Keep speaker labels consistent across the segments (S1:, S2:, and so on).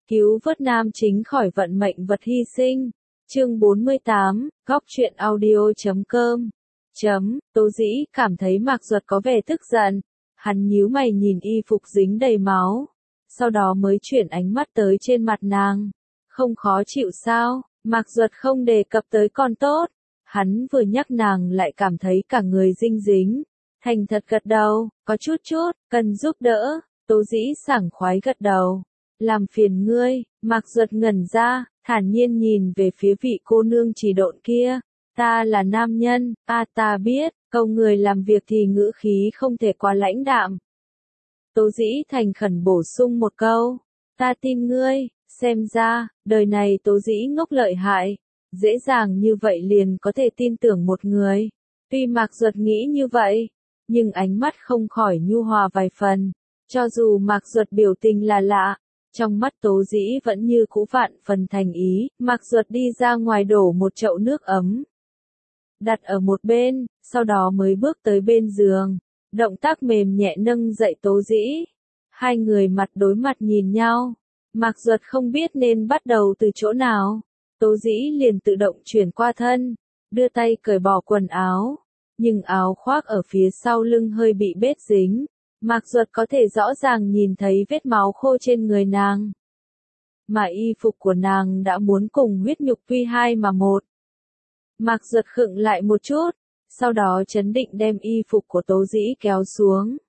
S1: Cứu vớt nam chính khỏi vận mệnh vật hy sinh. Chương 48, góc truyện audio.com. Tố Dĩ cảm thấy Mạc Duật có vẻ tức giận. Hắn nhíu mày nhìn y phục dính đầy máu. Sau đó mới chuyển ánh mắt tới trên mặt nàng. Không khó chịu sao? Mạc Duật không đề cập tới còn tốt. Hắn vừa nhắc nàng lại cảm thấy cả người dinh dính. Thành thật gật đầu, có chút, cần giúp đỡ. Tố Dĩ sảng khoái gật đầu. Làm phiền ngươi. Mạc Duật ngẩn ra, thản nhiên nhìn về phía vị cô nương chỉ độn kia. Ta là nam nhân, ta biết, câu người làm việc thì ngữ khí không thể quá lãnh đạm. Tố Dĩ thành khẩn bổ sung một câu. Ta tin ngươi, xem ra, đời này Tố Dĩ ngốc lợi hại. Dễ dàng như vậy liền có thể tin tưởng một người. Tuy Mạc Duật nghĩ như vậy, nhưng ánh mắt không khỏi nhu hòa vài phần. Cho dù Mạc Duật biểu tình là lạ, trong mắt Tố Dĩ vẫn như cũ vạn phần thành ý. Mạc Duật đi ra ngoài đổ một chậu nước ấm, đặt ở một bên, sau đó mới bước tới bên giường. Động tác mềm nhẹ nâng dậy Tố Dĩ. Hai người mặt đối mặt nhìn nhau. Mạc Duật không biết nên bắt đầu từ chỗ nào. Tố Dĩ liền tự động chuyển qua thân, đưa tay cởi bỏ quần áo. Nhưng áo khoác ở phía sau lưng hơi bị bết dính. Mạc Duật có thể rõ ràng nhìn thấy vết máu khô trên người nàng. Mà y phục của nàng đã muốn cùng huyết nhục quy hai mà một. Mạc Duật khựng lại một chút, sau đó trấn định đem y phục của Tố Dĩ kéo xuống.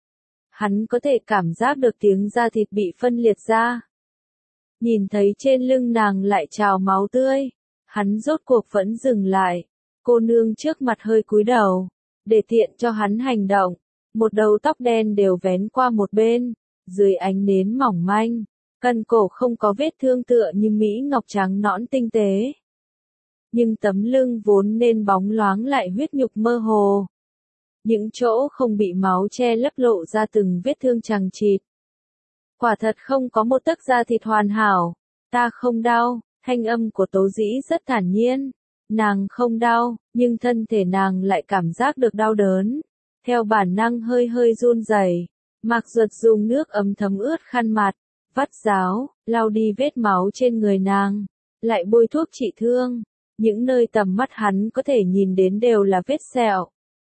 S1: Hắn có thể cảm giác được tiếng da thịt bị phân liệt ra. Nhìn thấy trên lưng nàng lại trào máu tươi, hắn rốt cuộc vẫn dừng lại. Cô nương trước mặt hơi cúi đầu, để tiện cho hắn hành động. Một đầu tóc đen đều vén qua một bên, dưới ánh nến mỏng manh, cân cổ không có vết thương tựa như mỹ ngọc trắng nõn tinh tế. Nhưng tấm lưng vốn nên bóng loáng lại huyết nhục mơ hồ. Những chỗ không bị máu che lấp lộ ra từng vết thương chằng chịt. Quả thật không có một tấc da thịt hoàn hảo. Ta không đau, thanh âm của Tố Dĩ rất thản nhiên. Nàng không đau, nhưng thân thể nàng lại cảm giác được đau đớn. Theo bản năng hơi run rẩy. Mạc Duật dùng nước ấm thấm ướt khăn mặt, vắt ráo, lau đi vết máu trên người nàng, lại bôi thuốc trị thương. Những nơi tầm mắt hắn có thể nhìn đến đều là vết sẹo.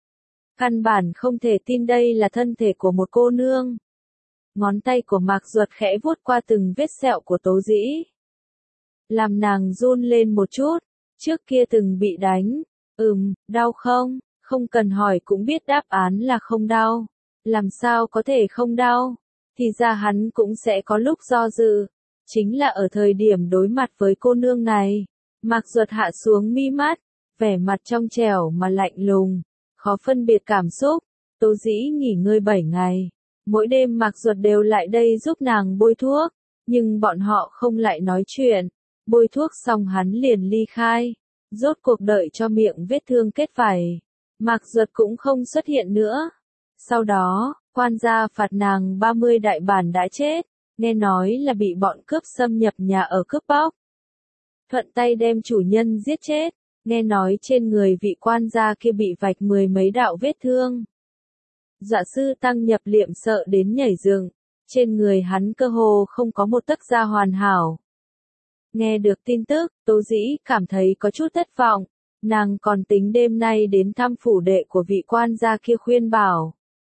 S1: Căn bản không thể tin đây là thân thể của một cô nương. Ngón tay của Mạc Duật khẽ vuốt qua từng vết sẹo của Tố Dĩ. Làm nàng run lên một chút, trước kia từng bị đánh. Đau không? Không cần hỏi cũng biết đáp án là không đau. Làm sao có thể không đau? Thì ra hắn cũng sẽ có lúc do dự. Chính là ở thời điểm đối mặt với cô nương này. Mạc Duật hạ xuống mi mắt, vẻ mặt trong trẻo mà lạnh lùng, khó phân biệt cảm xúc. Tố Dĩ nghỉ ngơi 7 ngày. Mỗi đêm Mạc Duật đều lại đây giúp nàng bôi thuốc, nhưng bọn họ không lại nói chuyện. Bôi thuốc xong hắn liền ly khai, rốt cuộc đợi cho miệng vết thương kết vảy. Mạc Duật cũng không xuất hiện nữa. Sau đó, quan gia phạt nàng 30 đại bản đã chết, nghe nói là bị bọn cướp xâm nhập nhà ở cướp bóc. Thuận tay đem chủ nhân giết chết, nghe nói trên người vị quan gia kia bị vạch 10 mấy đạo vết thương. Dọa sư Tăng Nhập Liệm sợ đến nhảy dựng, trên người hắn cơ hồ không có một tấc da hoàn hảo. Nghe được tin tức, Tố Dĩ cảm thấy có chút thất vọng, nàng còn tính đêm nay đến thăm phủ đệ của vị quan gia kia khuyên bảo.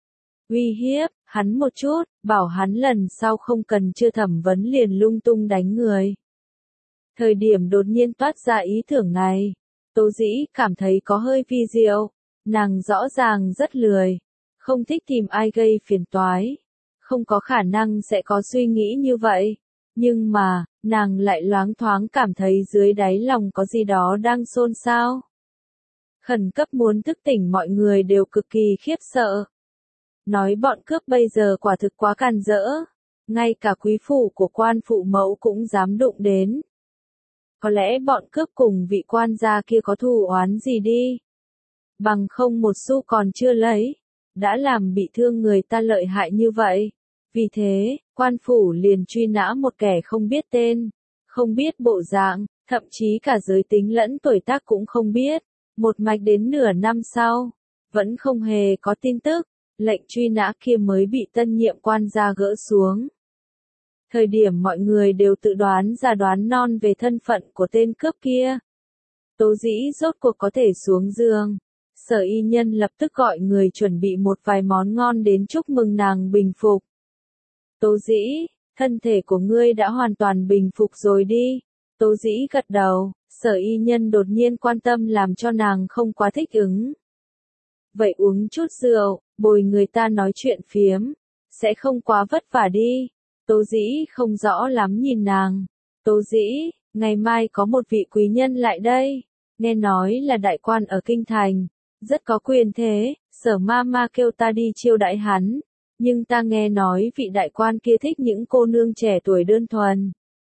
S1: Uy hiếp, hắn một chút, bảo hắn lần sau không cần chưa thẩm vấn liền lung tung đánh người. Thời điểm đột nhiên toát ra ý tưởng này, Tố Dĩ cảm thấy có hơi vi diệu, nàng rõ ràng rất lười, không thích tìm ai gây phiền toái, không có khả năng sẽ có suy nghĩ như vậy, nhưng mà, nàng lại loáng thoáng cảm thấy dưới đáy lòng có gì đó đang xôn xao. Khẩn cấp muốn thức tỉnh mọi người đều cực kỳ khiếp sợ. Nói bọn cướp bây giờ quả thực quá càn rỡ, ngay cả quý phủ của quan phụ mẫu cũng dám đụng đến. Có lẽ bọn cướp cùng vị quan gia kia có thù oán gì đi. Bằng không một xu còn chưa lấy, đã làm bị thương người ta lợi hại như vậy. Vì thế, quan phủ liền truy nã một kẻ không biết tên, không biết bộ dạng, thậm chí cả giới tính lẫn tuổi tác cũng không biết. Một mạch đến nửa năm sau, vẫn không hề có tin tức, lệnh truy nã kia mới bị tân nhiệm quan gia gỡ xuống. Thời điểm mọi người đều tự đoán ra đoán non về thân phận của tên cướp kia. Tố Dĩ rốt cuộc có thể xuống giường. Sở Y Nhân lập tức gọi người chuẩn bị một vài món ngon đến chúc mừng nàng bình phục. Tố Dĩ, thân thể của ngươi đã hoàn toàn bình phục rồi đi. Tố Dĩ gật đầu, Sở Y Nhân đột nhiên quan tâm làm cho nàng không quá thích ứng. Vậy uống chút rượu, bồi người ta nói chuyện phiếm, sẽ không quá vất vả đi. Tố Dĩ không rõ lắm nhìn nàng. Tố Dĩ, ngày mai có một vị quý nhân lại đây, nghe nói là đại quan ở Kinh Thành, rất có quyền thế, Sở Mama kêu ta đi chiêu đãi hắn, nhưng ta nghe nói vị đại quan kia thích những cô nương trẻ tuổi đơn thuần.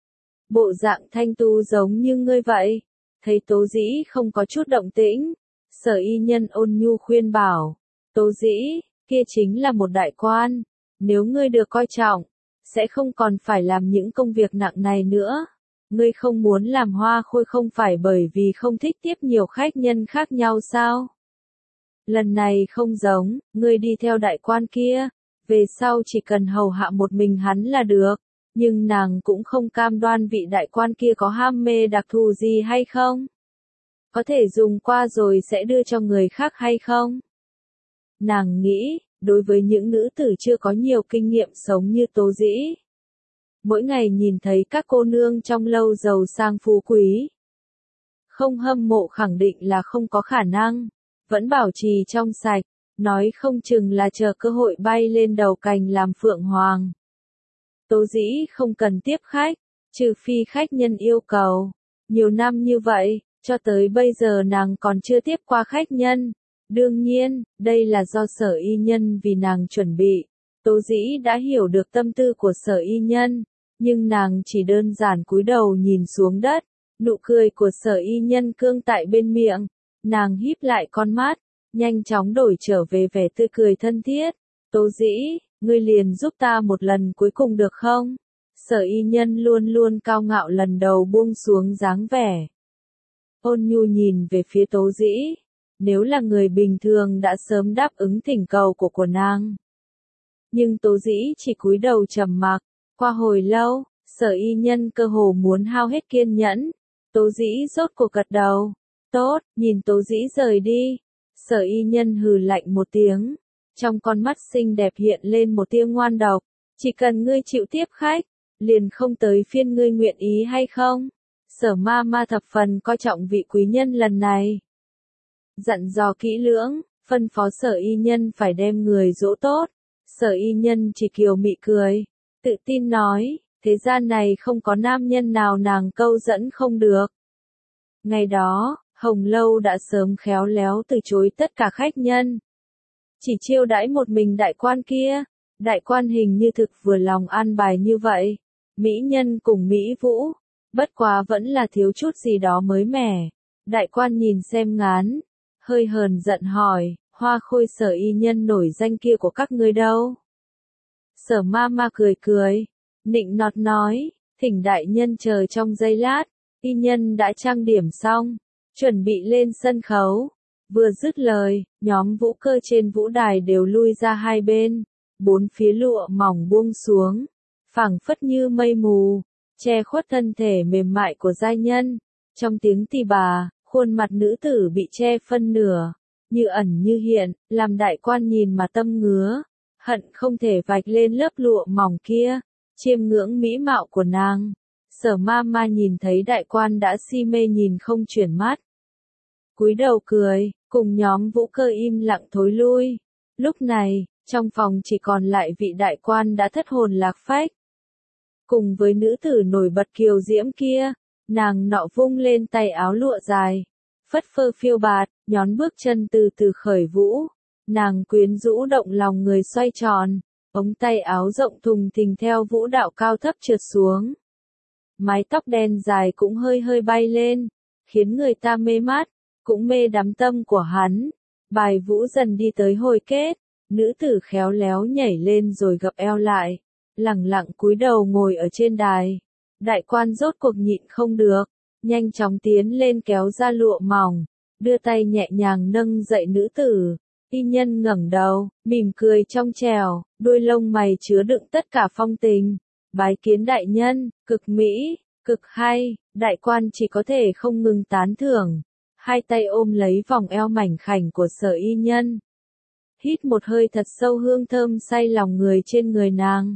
S1: Bộ dạng thanh tu giống như ngươi vậy. Thấy Tố Dĩ không có chút động tĩnh, Sở Y Nhân ôn nhu khuyên bảo, Tố Dĩ, kia chính là một đại quan, nếu ngươi được coi trọng, sẽ không còn phải làm những công việc nặng này nữa. Ngươi không muốn làm hoa khôi không phải bởi vì không thích tiếp nhiều khách nhân khác nhau sao? Lần này không giống, ngươi đi theo đại quan kia, về sau chỉ cần hầu hạ một mình hắn là được, nhưng nàng cũng không cam đoan vị đại quan kia có ham mê đặc thù gì hay không? Có thể dùng qua rồi sẽ đưa cho người khác hay không? Nàng nghĩ, đối với những nữ tử chưa có nhiều kinh nghiệm sống như Tố Dĩ, mỗi ngày nhìn thấy các cô nương trong lâu giàu sang phú quý, không hâm mộ khẳng định là không có khả năng, vẫn bảo trì trong sạch, nói không chừng là chờ cơ hội bay lên đầu cành làm phượng hoàng. Tố Dĩ không cần tiếp khách, trừ phi khách nhân yêu cầu. Nhiều năm như vậy, cho tới bây giờ nàng còn chưa tiếp qua khách nhân. Đương nhiên, đây là do Sở Y Nhân vì nàng chuẩn bị. Tố Dĩ đã hiểu được tâm tư của Sở Y Nhân, nhưng nàng chỉ đơn giản cúi đầu nhìn xuống đất. Nụ cười của Sở Y Nhân cương tại bên miệng, nàng híp lại con mắt, nhanh chóng đổi trở về vẻ tươi cười thân thiết. Tố Dĩ, ngươi liền giúp ta một lần cuối cùng được không? Sở Y Nhân luôn luôn cao ngạo lần đầu buông xuống dáng vẻ. Ôn nhu nhìn về phía Tố Dĩ, nếu là người bình thường đã sớm đáp ứng thỉnh cầu của nàng. Nhưng Tố Dĩ chỉ cúi đầu trầm mặc, qua hồi lâu, Sở Y Nhân cơ hồ muốn hao hết kiên nhẫn. Tố Dĩ rốt cuộc gật đầu. Tốt, nhìn Tố Dĩ rời đi. Sở Y Nhân hừ lạnh một tiếng. Trong con mắt xinh đẹp hiện lên một tia ngoan độc. Chỉ cần ngươi chịu tiếp khách, liền không tới phiên ngươi nguyện ý hay không? Sở Mama thập phần coi trọng vị quý nhân lần này. Dặn dò kỹ lưỡng, phân phó Sở Y Nhân phải đem người dỗ tốt. Sở Y Nhân chỉ kiều mị cười, tự tin nói, thế gian này không có nam nhân nào nàng câu dẫn không được. Ngày đó, Hồng Lâu đã sớm khéo léo từ chối tất cả khách nhân. Chỉ chiêu đãi một mình đại quan kia. Đại quan hình như thực vừa lòng an bài như vậy. Mỹ nhân cùng Mỹ Vũ, bất quá vẫn là thiếu chút gì đó mới mẻ. Đại quan nhìn xem ngán, hơi hờn giận hỏi, hoa khôi Sở Y Nhân nổi danh kia của các ngươi đâu? Sở Mama cười cười, nịnh nọt nói, thỉnh đại nhân chờ trong giây lát, Y Nhân đã trang điểm xong, chuẩn bị lên sân khấu. Vừa dứt lời, nhóm vũ cơ trên vũ đài đều lui ra hai bên, bốn phía lụa mỏng buông xuống, phảng phất như mây mù, che khuất thân thể mềm mại của giai nhân. Trong tiếng tỳ bà, khuôn mặt nữ tử bị che phân nửa, như ẩn như hiện, làm đại quan nhìn mà tâm ngứa, hận không thể vạch lên lớp lụa mỏng kia, chiêm ngưỡng mỹ mạo của nàng. Sở Mama nhìn thấy đại quan đã si mê nhìn không chuyển mắt. Cúi đầu cười, cùng nhóm vũ cơ im lặng thối lui. Lúc này, trong phòng chỉ còn lại vị đại quan đã thất hồn lạc phách. Cùng với nữ tử nổi bật kiều diễm kia, nàng nọ vung lên tay áo lụa dài, phất phơ phiêu bạt, nhón bước chân từ từ khởi vũ. Nàng quyến rũ động lòng người xoay tròn, ống tay áo rộng thùng thình theo vũ đạo cao thấp trượt xuống. Mái tóc đen dài cũng hơi hơi bay lên, khiến người ta mê mắt, cũng mê đắm tâm của hắn. Bài vũ dần đi tới hồi kết, nữ tử khéo léo nhảy lên rồi gập eo lại, lẳng lặng cúi đầu ngồi ở trên đài. Đại quan rốt cuộc nhịn không được, nhanh chóng tiến lên kéo ra lụa mỏng, đưa tay nhẹ nhàng nâng dậy nữ tử. Y Nhân ngẩng đầu, mỉm cười trong trẻo, đuôi lông mày chứa đựng tất cả phong tình. Bái kiến đại nhân, cực mỹ, cực hay, đại quan chỉ có thể không ngừng tán thưởng, hai tay ôm lấy vòng eo mảnh khảnh của Sở Y Nhân. Hít một hơi thật sâu hương thơm say lòng người trên người nàng.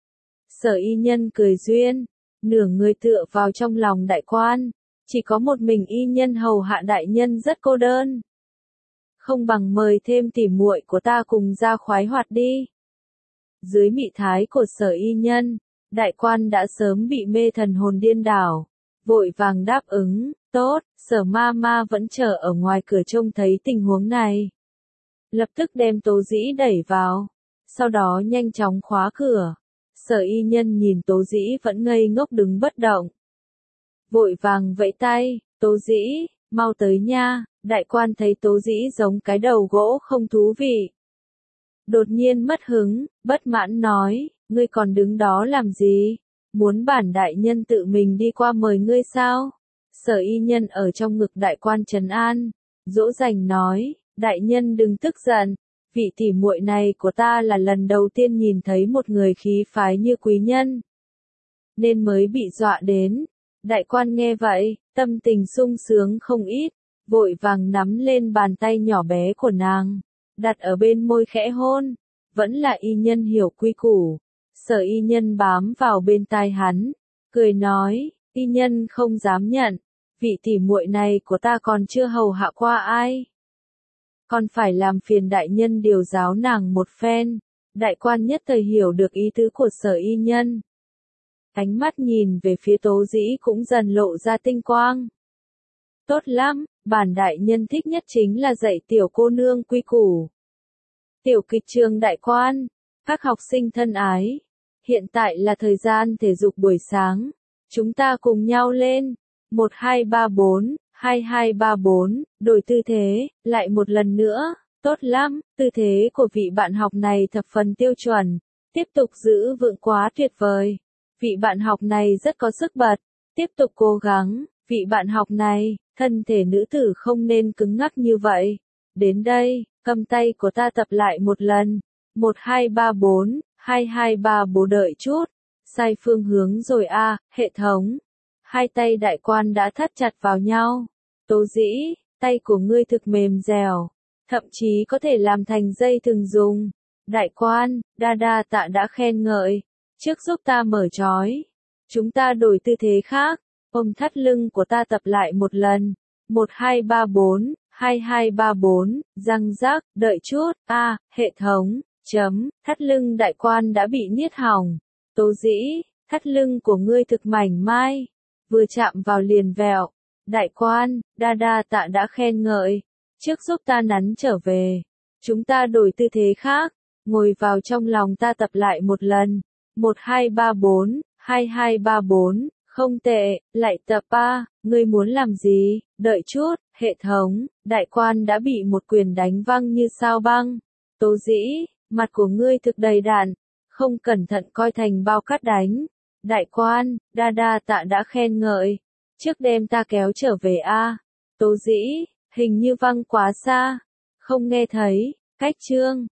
S1: Sở Y Nhân cười duyên, nửa người tựa vào trong lòng đại quan, chỉ có một mình Y Nhân hầu hạ đại nhân rất cô đơn. Không bằng mời thêm tỉ muội của ta cùng ra khoái hoạt đi. Dưới mị thái của Sở Y Nhân, đại quan đã sớm bị mê thần hồn điên đảo, vội vàng đáp ứng, tốt, Sở ma ma vẫn chờ ở ngoài cửa trông thấy tình huống này. Lập tức đem Tố Dĩ đẩy vào, sau đó nhanh chóng khóa cửa. Sở Y Nhân nhìn Tố Dĩ vẫn ngây ngốc đứng bất động. Vội vàng vẫy tay, Tố Dĩ, mau tới nha, đại quan thấy Tố Dĩ giống cái đầu gỗ không thú vị. Đột nhiên mất hứng, bất mãn nói, ngươi còn đứng đó làm gì? Muốn bản đại nhân tự mình đi qua mời ngươi sao? Sở Y Nhân ở trong ngực đại quan trấn an, dỗ dành nói, đại nhân đừng tức giận, vị tỉ muội này của ta là lần đầu tiên nhìn thấy một người khí phái như quý nhân, nên mới bị dọa đến. Đại quan nghe vậy, tâm tình sung sướng không ít, vội vàng nắm lên bàn tay nhỏ bé của nàng, đặt ở bên môi khẽ hôn, vẫn là Y Nhân hiểu quy củ. Sở Y Nhân bám vào bên tai hắn, cười nói, Y Nhân không dám nhận, vị tỉ muội này của ta còn chưa hầu hạ qua ai. Còn phải làm phiền đại nhân điều giáo nàng một phen. Đại quan nhất thời hiểu được ý tứ của Sở Y Nhân. Ánh mắt nhìn về phía Tố Dĩ cũng dần lộ ra tinh quang. Tốt lắm, bản đại nhân thích nhất chính là dạy tiểu cô nương quy củ. Tiểu kịch trường đại quan, các học sinh thân ái, hiện tại là thời gian thể dục buổi sáng, chúng ta cùng nhau lên, 1 2 3 4, 2 2 3 4, đổi tư thế, lại một lần nữa, tốt lắm, tư thế của vị bạn học này thập phần tiêu chuẩn, tiếp tục giữ vững quá tuyệt vời, vị bạn học này rất có sức bật, tiếp tục cố gắng, vị bạn học này, thân thể nữ tử không nên cứng ngắc như vậy, đến đây, cầm tay của ta tập lại một lần, 1 2 3 4, 2 2 3 4 đợi chút, sai phương hướng rồi a, hệ thống. Hai tay đại quan đã thắt chặt vào nhau. Tố Dĩ, tay của ngươi thực mềm dẻo, thậm chí có thể làm thành dây thường dùng. Đại quan, đa đa tạ đã khen ngợi, trước giúp ta mở trói. Chúng ta đổi tư thế khác, ôm thắt lưng của ta tập lại một lần. 1 2 3 4, 2 2 3 4, răng rắc, đợi chút, a, hệ thống, thắt lưng đại quan đã bị niết hỏng. Tố Dĩ, thắt lưng của ngươi thực mảnh mai, vừa chạm vào liền vẹo. Đại quan, đa đa tạ đã khen ngợi, trước giúp ta nắn trở về. Chúng ta đổi tư thế khác, ngồi vào trong lòng ta tập lại một lần. 1 2 3 4, 2 2 3 4, không tệ, lại tập a, ngươi muốn làm gì? Đợi chút, hệ thống, đại quan đã bị một quyền đánh văng như sao băng. Tố Dĩ, mặt của ngươi thực đầy đặn, không cẩn thận coi thành bao cát đánh. Đại quan, đa đa tạ đã khen ngợi, trước đem ta kéo trở về a. Tố Dĩ, hình như văng quá xa, không nghe thấy, cách chương.